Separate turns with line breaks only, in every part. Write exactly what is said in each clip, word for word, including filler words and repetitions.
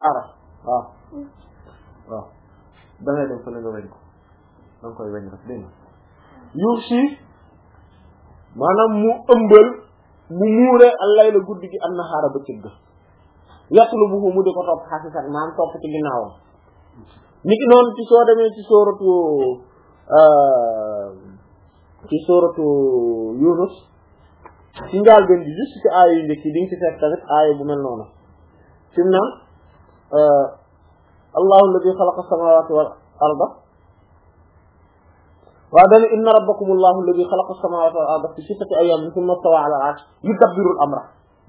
ara waaw waaw dangay dem fële nga weñ ko danga koy weñ rek dégg nga yuusi maanaam mu ëmbal mu muure allay la guddi gi am na xaara ba cëgg yàqlu bu mu di ko topp xasisan maanaam topp ci ginnaawam nit ki noonu ci soo demee ci sooratu ci sooratu Yunus ci njaal benn bi juste ci aaya yu njëkk yi di nga ci fekk tamit aaya bu mel noonu fi mu naan allahu alladi xalaqa samawati wal arda waaw dana inna rabbakum allahu alladi xalaqa samawati wal arda fi sittati ayyamin thumma stawa ala al-arsh yudabbiru al-amra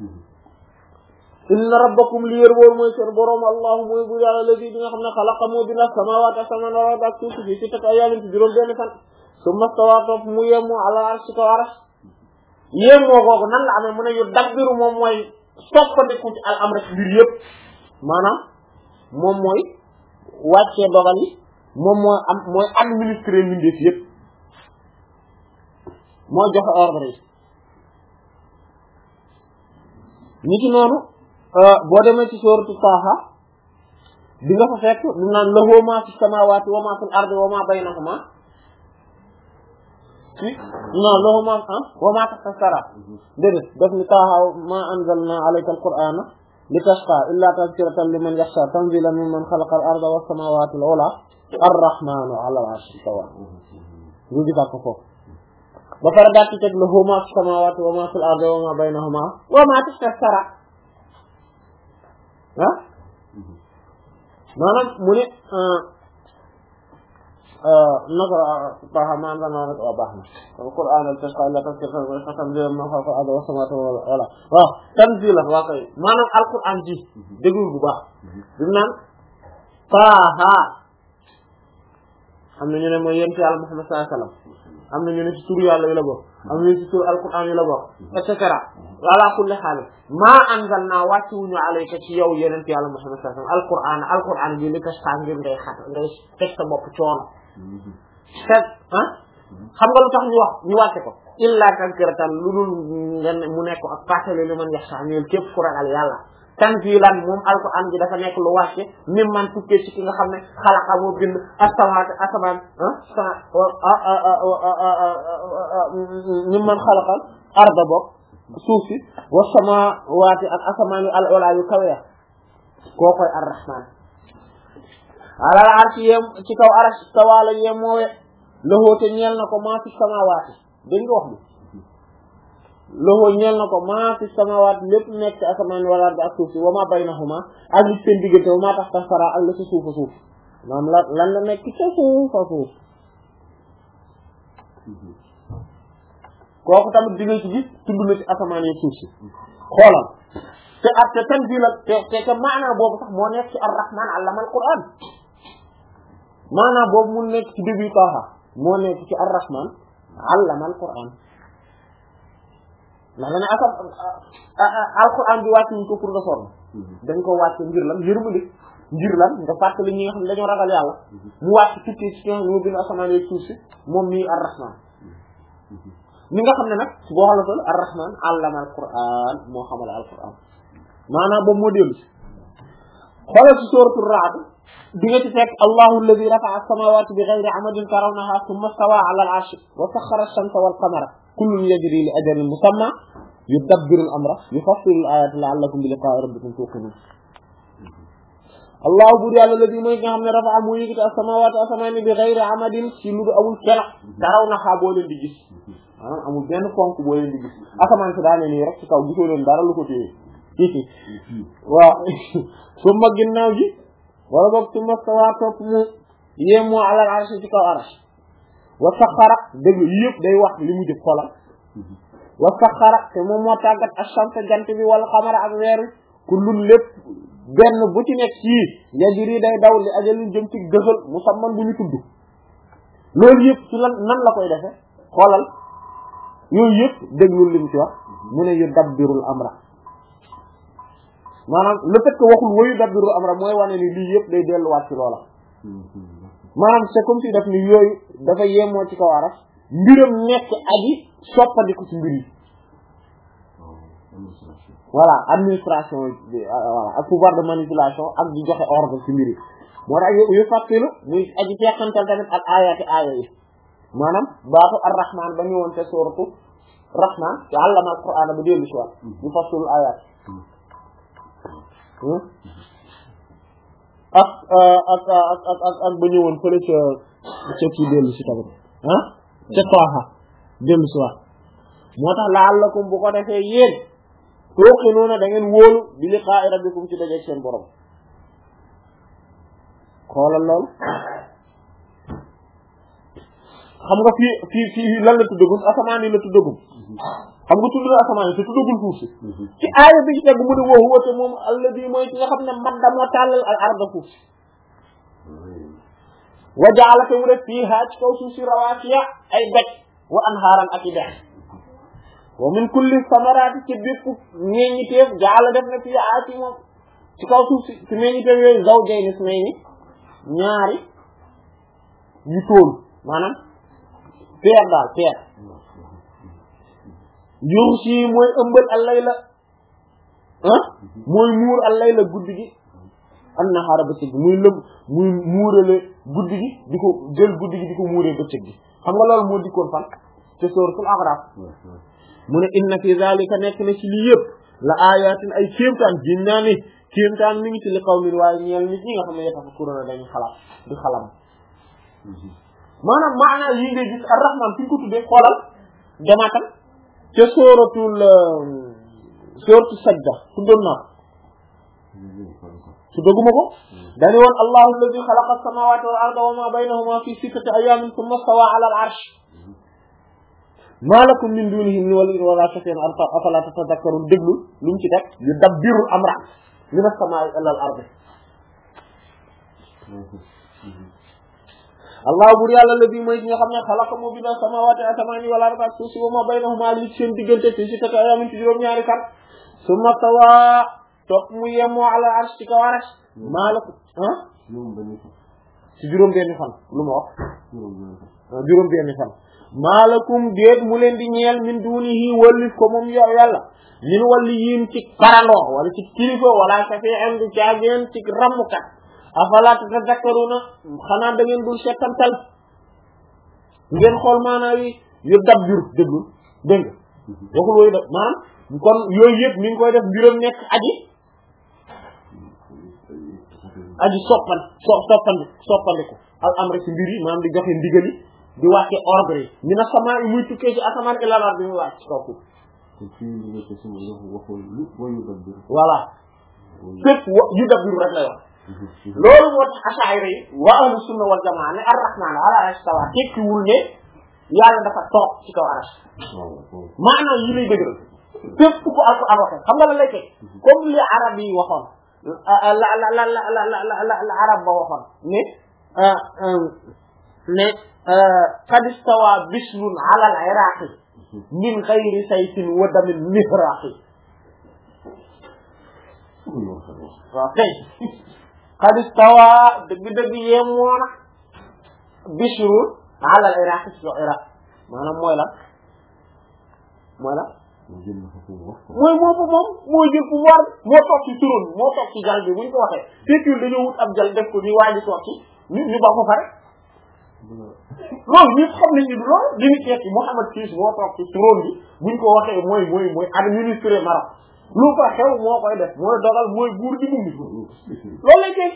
inna rabbakum li wér wóor mooy seen boroom allahu mooy bu yàlla alladi bi nga xam ne xalaqa moo bind samawati asamaan wal arda ak suuf fi sittati ayyamin ci juróom benn fan thumma stawa topp mu yemu ala al-arsh ci kaw arsh yéemoo googu nan la amee mu ne yu dabbiru moom mooy soppandiku ci al amra ci mbir yëpp maanaam moom mooy wàccee dogal yi moom mooy am mooy administrer mbindeef yëpp mooy joxe ordre yi ni ki noonu boo demee ci sooratu Taaha di nga fa fekk mu naan lahu maa fi samaawaati wa maa fil ardi wa maa baynahuma non lahu maa ah wa maa tahta sara déedéet daf ni Taaha maa anzalna alayka al-qur'ana litashqa illa tadhkiratan liman yakhsha tanzilan mimman khalaqa al-arda was samawati al-ula ar-rahmanu ala al-arshi istawa ñu gisaat ko foofu ba pare daal ci teg lahu maa fi samawati wa maa fil ardi wa maa baynahuma wa maa tahta sara ah maanaam mu ne naka Taaha maa anzalna alayka wa baax na al-qur'ana litashqa illa tadhkiratan liman yakhsha tanzilan mimman khalaqa al-arda was samawati al-ula waaw tanzilan waa koy maanaam alquran ji déglu bu baax bi mu naan Taaha am na ñu ne mooy yonent Yàlla Muhammad sallallahu alayhi wasallam am na ñu ne ci turu yàlla yi la bokk am na ñu ci turu alquran yi la bokk et cetera ala kulli haal maa anzalna wàcc wuñu alayka ci yow yonent Yàlla Muhammad sallallahu alayhi wasallam alquran alquran bi li tashqa ngir ngay xat ngay teg sa bopp coono teg ah xam nga lu tax ñu wax ñu wàcce ko illa tazkiratan lu dul ngeen mu nekk ak fàttali li man yaxsha ñeel képp ku ragal yàlla tanzilan moom alquran bi dafa nekk lu wàcce mim man tukkee ci ki nga xam ne xalaqa moo bind as-samaawaati asamaan mim man xalaqal arda bokk suuf si wa samaawaati ak asamaan yu al-ulaa yu kawe koo koy ar-rahmaan alal arshi yem ci kaw arsh tawaala yem moowe loxoo te ñeel na ko maa fi samaawaati dégg nga wax bi loxoo ñeel na ko maa fi samaawaati lépp nekk ci asamaan wal ardi ak suuf si wa maa baynahuma ak li seen diggante wa maa taxta sara ak la ci suufa suuf maanaam la lan la nekk ca suufa suuf kooku tamit di nga ci gis tudd na ci asamaan yi suuf si xoolal te ak te tanzila te te te maanaa boobu sax moo nekk ci ar-rahmaan allama al-qur'aan maanaa boobu mu nekk ci début Taaha moo nekk ci ar-rahmaan allama al-qur'aan ndax dana asam al-qur'aan bi wàcc ñu ko pour nga sonn dañ ko wàcc ngir lan yërmande ngir lan nga fàttali ñi nga xam ne dañoo ragal yàlla mu wàcc tukkee ci ñoo ñoo bind asamaan yi suuf si moom mii ar-rahmaan ni nga xam ne nag boo xalatal ar-rahmaan allama al-qur'aan moo xamal al-qur'aan maanaam boobu moo dellu si xoolal ci sooratu Ra'd di nga ci fekk allahu alladi rafa'a as-samawati bi ghayri amadin tarawnaha thumma stawa 'ala al-'arshi wa sakhkhara ash-shamsa wal-qamara kullun yajri li ajalin musamma yudabbiru al-amra yufassilu al-ayati la'allakum bi liqa'i rabbikum tuqinun allahu bur yàlla alladi mooy nga xam ne rafa'a moo yëkkati as-samawati asamaani bi ghayri amadin ci lu amul kela tarawnaha boo leen di gis maanaam amul benn ponk boo leen di gis asamaan si daane nii rek ci kaw gisoo leen dara lu ko téye waaw summa ginnaaw ji wala boog summa stawa topp mu yemoo alal arsh ci kaw arsh wa saxara dégg yëpp day wax li mu jëf xoolal wa saxara te moom moo tàggat ash-shamsa jant bi wala xamara ak weer wi kullun lépp benn bu ci nekk yii yajri day daw li ajalin jëm ci dëxal musamman bu ñu tudd loolu yëpp ci lan nan la koy defe xoolal yooyu yëpp déglul li mu ci wax mu ne yudabbirul amra maanaam le fait que waxul wayu dabbiru amra mooy wane ni lii yëpp day delluwaat ci loola maanaam c'est comme si daf ni yooyu dafa yemoo ci kaw aras mbiram nekk aji soppandiku ci mbir yi voilà administration voilà ak pouvoir de manipulation ak di joxe ordre ci mbir yi moo tax yu yu fàttelu muy aji teqantal tamit ak ayati aaya yi maanaam baatu ar-rahman ba ñu woon te sooratu rahman te allama al-qur'ana ba dellu si waat ñu fassilul ayat ak ak ak ak ak ak ba ñëwoon fële ca ca kii dellu si tamit ah ca Taaha dellu si waat moo tax la'allakum bu ko defee yéen tuuqinuuna da ngeen wóolu bi liqaa'i rabbikum ci dajeek seen borom xoolal lool xam nga fii fii fii lan la tuddagum asamaan yi la tuddagum xam nga tudd na asamaan yi te tuddagul suuf si ci aaya bi ci tegu mu ne wa huwa te moom alladi mooy ci nga xam ne madda moo tàllal al arda suuf si wa ja'ala te mu def fiiha ci kaw suuf si rawaasiya ay doj wa anhaaran ak i dex wa min kulli samaraati ci bépp meññiteef ja'ala def na fiiha ci moom ci kaw suuf si ci meññiteef yooyu zawjayni isnayni ñaari yu tóol maanaam peer daal peer yughshi mooy ëmbal al-layla ah mooy muur al-layla guddi gi an-nahaara bëccëg gi muy lëm muy muurale guddi gi di ko jël guddi gi di ko muuree bëccëg gi xam nga loolu moo dikkoon fan te suuratul A'raaf mu ne inna fi zaalika nekk na ci lii yëpp la aayaatin ay kéemtaan gin naa ni kéemtaan mi ngi ci li qawmin waaye ñeel nit ñi nga xam ne yatafakkaruuna dañuy xalaat di xalam maanaam maanaam yi ngay gis ar-Rahmaan fi ñu ko tuddee xoolal jamaatam ca sóoratul sóoratu Sajda tuddoon naa su doguma ko dañu woon Allahu alladi xalaqa as-samaawaati wal arda wa maa baynahuma fi sittati ayyaamin thumma stawaa ala al-arsh maa lakum min duunihi min waliyyin wa laa shafii'in afalaa tatadakkaruun déglu lu mu ci teg yudabbiru al-amra mina as-samaa'i ila al-ardi Allah bur yàlla la bi mooy ki nga xam ne xalaqa moo bind samaawaati asamaani wal arda suuf si wa maa baynahumaa li seen diggante fi sittati ayyaamin ci juróom-ñaari fan summa stawaa topp mu yemoo ala arsh ci kaw arsh maa lakum ah ci juróom-benni fan lu ma wax juróom-benni fan maa lakum déet mu leen di ñeel min duunihi wallif ko moom yow yàlla min waliyyin ci parandoo wala ci kilifa wala shafi'in du caageen ci rammukat afala tatadakkaruna xanaa da ngeen dul settantal ngeen xool maanaa yi yu dabbir déglu dégg nga waxul wooyu def maanaam kon yooyu yëpp mi ngi koy def mbiram nekk aji aji soppan so soppandi soppandiku al amri ci mbir yi maanaam di joxe ndigali di wàcce ordre yi ñu na sama yi muy tukkee ci asamaan ila al ardi muy wàcc ci kaw suuf voilà fépp yu dabbir rek lay wax loolu moo tax asaayira yi wa ahlu sunna wal jamaa ne ar-rahmaan ala arsh istawa tekkiwul ne yàlla dafa toog ci kaw arsh maanaam yi lay dëgëral fépp ku alquran waxe xam nga la lay teg comme li arab yi waxoon la la la la la la la arab ba waxoon ne ne qad istawa bishrun ala al-iraqi min ghayri sayfin wa damin mihraqi waaw kay qad istawa dëgg-dëgg yemoo na bishrun ala al-iraqi ci iraq maanaam mooy la mooy la mooy moom moom moo jël pouvoir moo toog ci trône moo toog ci jal bi bu ñu ko waxee fekkul dañoo wut ab jal def ko ni waa ji toog ci ñu ñu ba ko pare loolu ñëpp xam nañu du loolu li ñu tekki Mohammed six moo toog ci trône bi bu ñu ko waxee mooy mooy mooy administrer Maroc lu ko xew moo koy def mooy dogal mooy buur di bumbi loolu lay tekki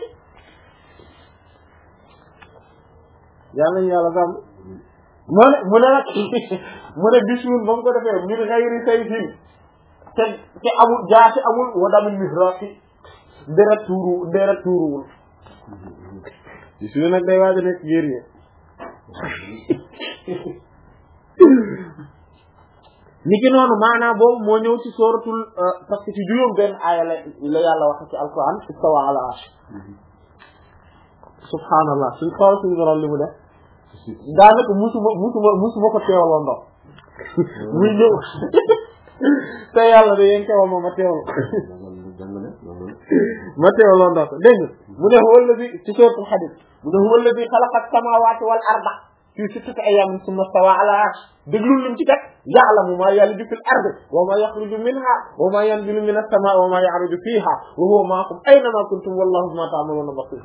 yàlla ñu yàlla sàmm mu ne mu ne nag mu ne bisuun ba mu ko defee min ghayri sayfin te te amul jaasi amul wa damin mihraqi deret tuuru deret tuuruwul bisuun nag day waaj a nekk guerrier niki noonu maanaam boobu moo ñëw ci sooratul parce que ci juróom benn aaya la la yàlla wax ci alquran istawa ala arsh subhanallah suñ xool suñu borom li mu def daanaka musuma musuma musuma ko teewaloo ndox muy ñëw te yàlla de yéen teewal ma ma teewal ma teewaloo ndox dégg nga mu ne huwa allazi ci suratul hadid mu ne huwa allazi xalaqa as-samawati wal arda fii sittati ayyaamin summa stawaa alal arsh déglul lim ci teg ya'lamu maa yaliju fil ardi wa maa yaxruju minhaa wa maa yanzilu minas samaa'i wa maa ya'ruju fiihaa wa huwa ma'akum aynamaa kuntum wallaahu bimaa ta'maluuna basiir.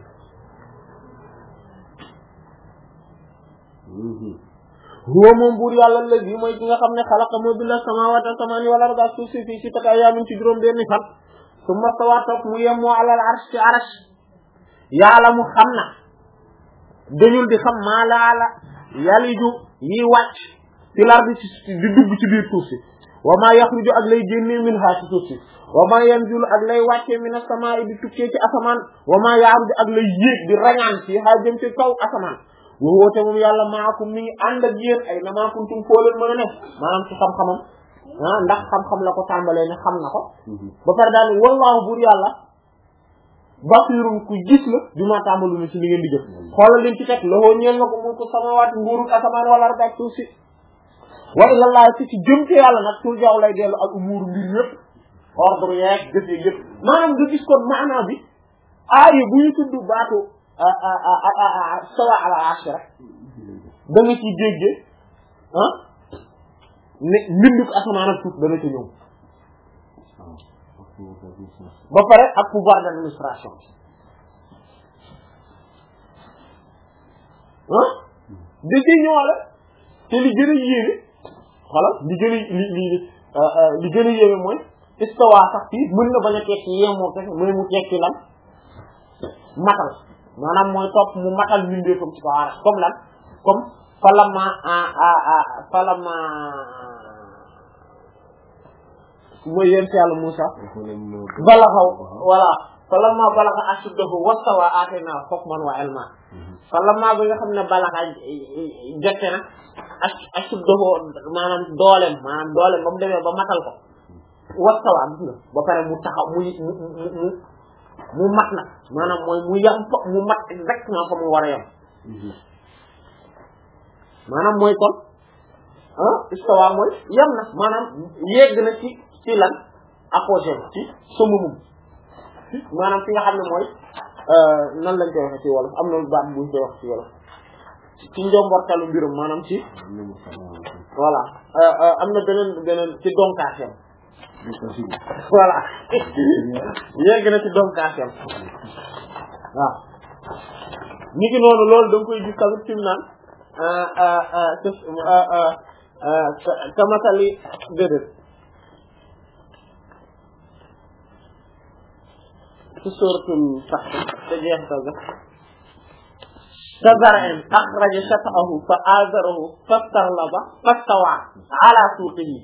huwa moom buur yàlla léegi mooy ki nga xam ne xalaqa moo bind samaawaati asamaani wal arda suuf si fii sittati ayyaamin ci juróom benni fan summa stawaa topp mu yem moo alal arsh ci arsh ya'lamu xam na dañul di xam maa laala yaliju yi wàcc fil ardi di dugg ci biir suuf si wa maa yaxruju ak lay génnee minhaa ci suuf si wa maa yanzilu ak lay wàccee minas samaa'i di tukkee ci asamaan wa maa ya'ruju ak lay yéeg di rañaan ci haa jëm ci kaw asamaan wa woote moom yàlla maakum mi ngi ànd ak yéen ay namaa kuntum foo leen mën a ne maanaam ci xam-xamam ah ndax xam-xam la ko tàmbalee ne xam na ko ba pare daal wallaahu buur yàlla basiirun ku gis la bi ma tàmbalu ne ci li ngeen di jëf xoolal leen ci teg loxoo ñeel na ko mu ko samawaat nguurul asamaan wala arda ak suuf si wa ilallah si ci jëm ci yàlla nag tur jaaw lay dellu ak umuuru mbir yëpp ordre yeeg jëf yeeg yëpp maanaam nga gis kon maanaa bi aaya bu ñu tudd baatu sawa ala arsh rek da nga ci déggee ah ne mbinduk asamaan ak suuf dana ci ñëw ba pare ak pouvoir d'administration ah da ciy ñëwaale te li gën a yéeme xoolal li gën a li li li gën a yéeme mooy istawa sax fii mën na bañ a tekki yemoo kese mooy mu tekki lan matal maanaam mooy topp mu matal mbindee comme ci ko aara comme lan comme falama falama mooy yéen ci yàlla Musa balaxaw voilà falamma balaxa ashuddahu wastawa aatayna hukman wa ilma falamma bi nga xam ne balaxa jote na ashuddahu maanaam dooleem maanaam dooleem ba mu demee ba matal ko wastawa gis nga ba pare mu taxaw mu mu mu mu mat na maanaam mooy mu yam fa mu mat exactement fa mu war a yam maanaam mooy kon ah istawa mooy yam na maanaam yegg na ci ci lan apogée ci summum maanaam fi nga xam ne mooy nan lañ koy waxee ci wolof am na baat buñ koy wax ci wolof ci njombortalu mbirum maanaam ci voilà am na beneen beneen ci donkaasem voilà yegg na ci donkaasem waaw ni ki noonu loolu da nga koy gis tamit fi mu naan kamasali déedéet ci suratul Fath te jeexital ga kazar'in akhraja shat'ahu fa azarahu fastarlaba fastawa ala suuqihi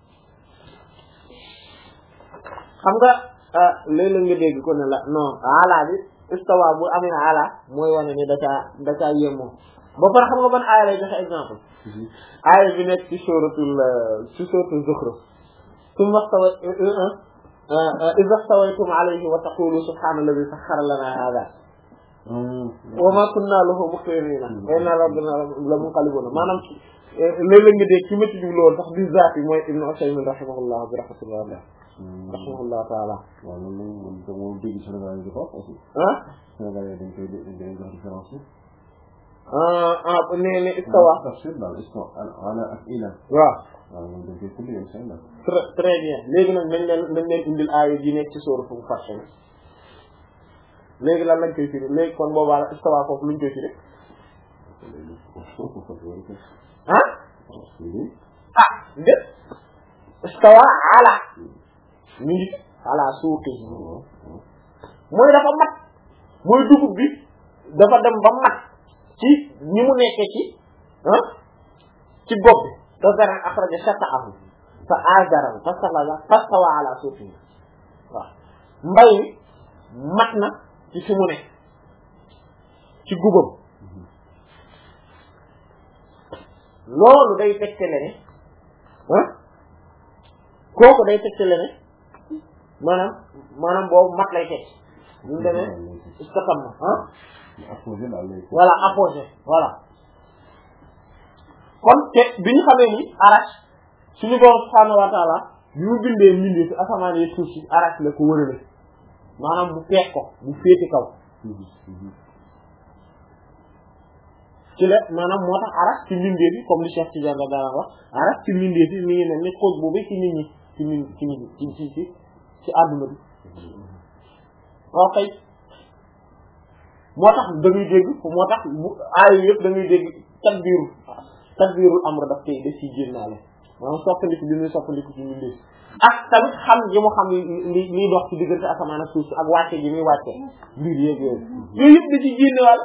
xam nga léeg-léeg nga dégg ko ne la non ala bi istawa bu amee ala mooy wane ni da caa da caa yemoo ba pare xam nga ban aaya lay joxe exemple aaya bi nekk ci suratul ci suratul Zukhruf summa stawa idha stawaytum alayhi wa taqulu subhana alladhi sakhkhara lana hadha wa ma kunna lahu muqrinina wa inna rabbana la munqalibuna maanaam léeg-léeg nga dégg ci métti bi loolu sax bi zaati mooy Ibn Usaymin rahimahullah bi rahmatullah rahimahullah taala
waaw loolu moom dégg Sénégal yi di ko aussi
ah
Sénégal yi dañ koy dañ koy différence bi
ah ah nee ne istawa
tafsir daal istawa ala ak ila
waaw
waaw moom dañ koy tudd yow Sénégal
très très bien léegi nag nañ leen nañ leen indil aaya ji nekk ci sóoratu Fath léegi lan lañ koy firi léegi kon boobaa la istawa foofu luñ koy firi ah ah dé istawa ala mi ngi ala suuqi mooy dafa mat mooy dugub bi dafa dem ba mat ci ni mu nekkee ci ah ci gob bi kazar'in akhraja shat'ahu fa azarahu fastawa ala suuqihi waaw mbay mi mat na ci fi mu ne ci gubam loolu day tegtale ne ah kooku day tegtale ne maanaam maanaam boobu mat lay teg ñu demee istatam na ah voilà apogé voilà kon te bi ñu xamee ni arash suñu borom subhaanahu wa taala bi mu bindee mbindee ci asamaan yi suuf si arash la ko wërale maanaam mu peeg ko mu féete kaw ci la maanaam moo tax aras ci mbindeef yi comme li Cheikh Tidiane da daan wax aras ci mbindeef yi mi ngi mel ni cause boobu ci nit ñi ci nit ci nit ci ci ci ci àdduna bi waaw kay moo tax da ngay dégg moo tax bu aay yëpp da ngay dégg tadbiru tadbirul amr daf koy def ci génnaale maanaam soppandiku bi muy soppandiku ci mbindeef ak tamit xam gi mu xam li liy dox ci diggante asamaan ak suuf si ak wàcce gi muy wàcce mbir yeeg yooyu yooyu yëpp da ci génnewaal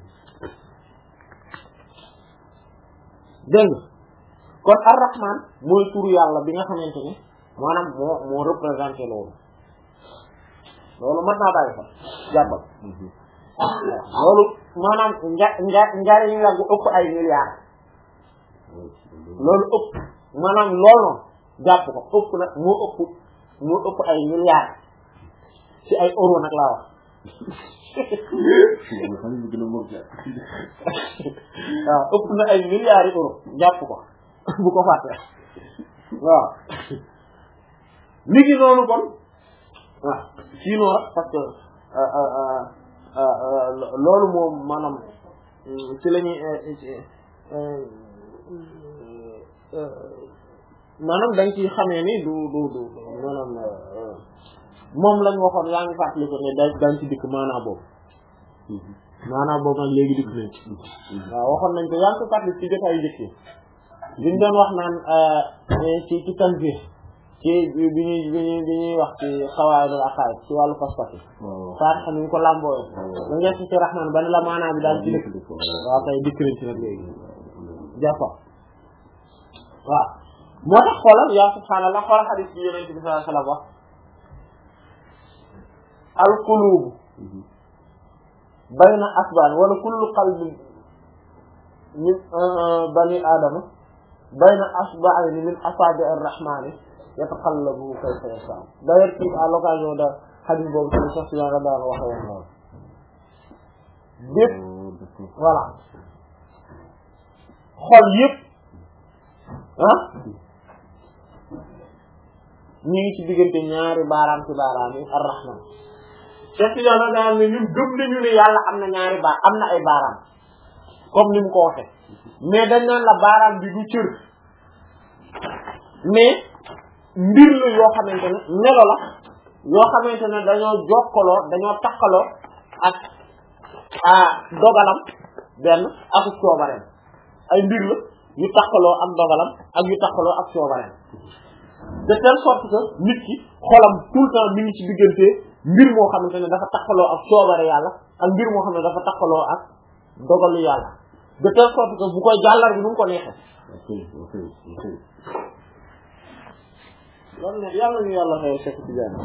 dégg nga kon ar-Rahman mooy turu yàlla bi nga xamante ne maanaam moo moo représenté loolu loolu mat naa bàyyi fa jàppal loolu maanaam nja nja njariñ la gu ëpp ay milliards loolu ëpp maanaam loolu noonu jàpp ko ëpp nag moo ëpp moo ëpp ay milliards ci ay euro nag laa wax waaw ëpp na ay milliards yi euro jàpp ko bu ko fàtte waaw mi ngi noonu kon waaw sinon rek parce que loolu moom maanaam ci la ñuy maanaam dañ ciy xamee ni du du du maanaam moom lañ waxoon yaa ngi fàttali ko ne da dañ ci dikk maanaam boobu maanaam boobu nag léegi dikk nañ ci waaw waxoon nañ ko yaa ngi ko fàttali ci jotaay njëkk yi liñ doon wax naan ci ci tanzih ci bi ñuy bi ñuy bi ñuy wax ci xawaayidul aqaid ci wàllu pas-pas faat xam ñu ko làmbooyo da ngeen ci ci rahman ba ne la maanaam bi daal ci dikk waaw kay dikk nañ ci nag léegi jàppa waaw moo tax xoolal yaa subhaanallah xoolal xadis bi yonent bi sallallahu alayhi wa sallam wax al qulubu bayna asbaan wala kullu qalbi min bani aadama bayna asba'ayni min asaabi' ar-rahmaani yataqallabu kayfa yashaa d'ailleurs ci à l'occasion de xadis boobu ci sax si nga daan waxe woon noonu bépp voilà xol yëpp ah ñu ngi ci diggante ñaari baaraam ci baaraam yi ar-rahman te ci yàlla daal ne ñun gëm nañu ne yàlla am na ñaari baar am na ay baaraam comme ni mu ko waxee mais dañ naan la baaraam bi du cër mais mbir la yoo xamante ne melo la yoo xamante ne dañoo jokkaloo dañoo takkaloo ak ah dogalam benn ak coobareem ay mbir la yu takkaloo ak dogalam ak yu takkaloo ak coobareem de telle sorte que nit ki xolam tout le temps mi ngi ci diggante mbir moo xamante ne dafa takkaloo ak coobare yàlla ak mbir moo xam ne dafa takkaloo ak dogalu yàlla de telle sorte que bu koy jàllar bi nu mu ko neexee. loolu nag yàlla ñu yàlla xëy Cheikh Tidiane.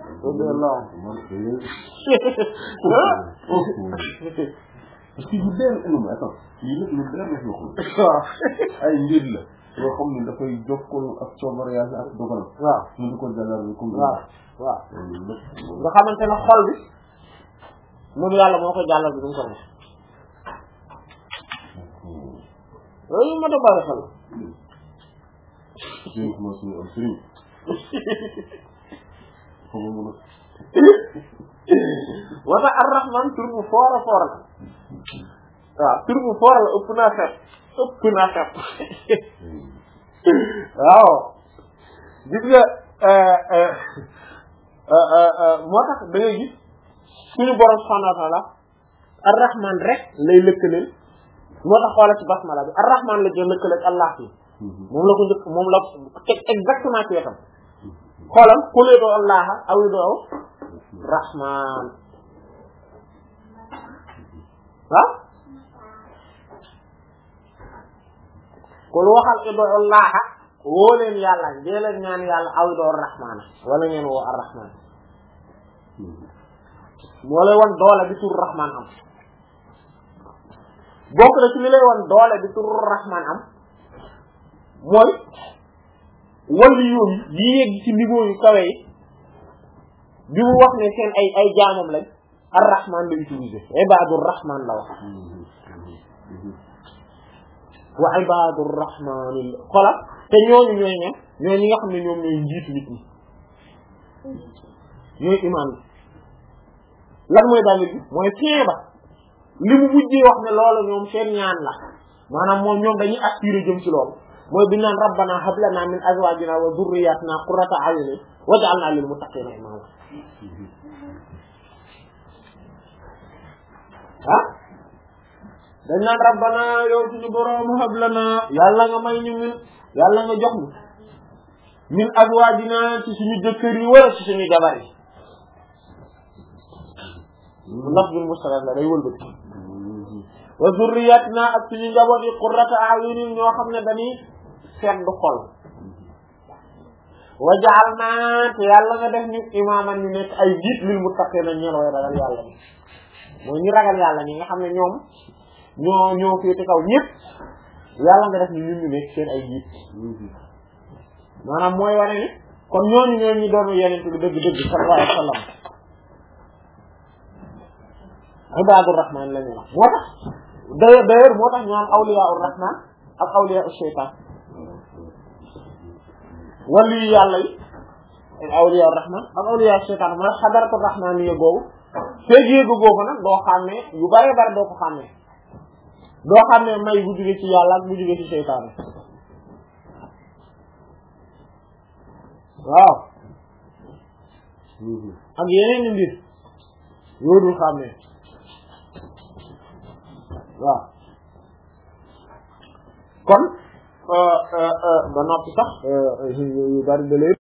parce que bu dee ëllëg attends yii nag lu dara def na ko. ay mbir la. yoo xam ne dafay jokkoo ak coobare yàlla ak dogalam.
waaw
mu ngi ko jàllar bi comme.
waaw waaw nga xamante ne xol bi moom yàlla moo koy jàllar bi nu mu ko neexee. loolu ma da bari xel.
jërëjëf moo suñu am sëriñ. xam nga mun a.
wata ar-Rahman tur bu foor a foor la. waaw tur bu foor la ëpp naa xeeb ëpp naa xeeb. waaw. gis nga moo tax da ngay gis suñu borom subhanahu wa ta'ala ar-Rahman rek lay lëkkaleel. moo tax xoolal ci basmala bi ar-Rahman la jël lëkkale ak Allah yi moom la ko njëkk moom la teg exactement ci wetam xoolal kulee doo Allah aw doo Rahman ah kul waxal idoo Allah woo leen yàlla dee leen ñaan yàlla aw doo Rahman wala ngeen woo ar-Rahman moo lay wan doole bi tur Rahman am bokk na ci li lay wan doole bi tur Rahman am mooy wàllu yoon yi yegg ci niveau yu kawe yi bi mu wax ne seen ay ay jaamam lañ ar-Rahman la utilisé ibadur Rahman la wax wa ibadur Rahman xola te ñooñu ñooy ña ñooy ñi nga xam ne ñoom ñooy njiitu nit ñi ñooy imaam yi lan mooy daal bi mooy fin ba li mu mujjee wax ne loolu ñoom seen ñaan la maanaam moom ñoom dañuy aspirer jëm ci loolu mooy bi naan rabbana hab lana min azwajina wa dhurriyyatina qurrata a'yunin waj'alna lil muttaqina imama ah dañ naan rabbana yow suñu borom hab lana yàlla nga may ñu min yàlla nga jox ñu min azwajina ci suñu jëkkër yi wala ci suñu jabar yi ndax bil mustalaf la day wëlbati wa zurriyatina ak suñu njaboot yi qurrata a'yunin ñoo xam ne dañuy sedd xol wa ja'alna te yàlla nga def ñu imaaman ñu nekk ay jiit lil muttaqina ñeel way ragal yàlla ñi mooy ñi ragal yàlla ñi nga xam ne ñoom ñoo ñoo féete kaw ñëpp yàlla nga def ñu ñun ñu nekk seen ay jiit maanaam mooy wane ni kon ñooñu ñoo ñu doon yeneen bi dëgg-dëgg sallallahu alayhi wa sallam ibadur rahman la ñu wax moo tax d'ailleurs d'ailleurs moo tax ñu am awliyaur rahman ak awliyaur shaytan wali yàlla yi ak awliyaur rahman ak awliyaur shaytan mooy xadaratul rahman yi googu feeg yéegu googu nag doo xàmmee yu bare bare doo ko xàmmee doo xàmmee may bu jóge ci yàlla ak bu jóge ci shaytan waaw ak yeneen i mbir yoo dul xàmmee waaw kon ba noppi sax yu bari da lay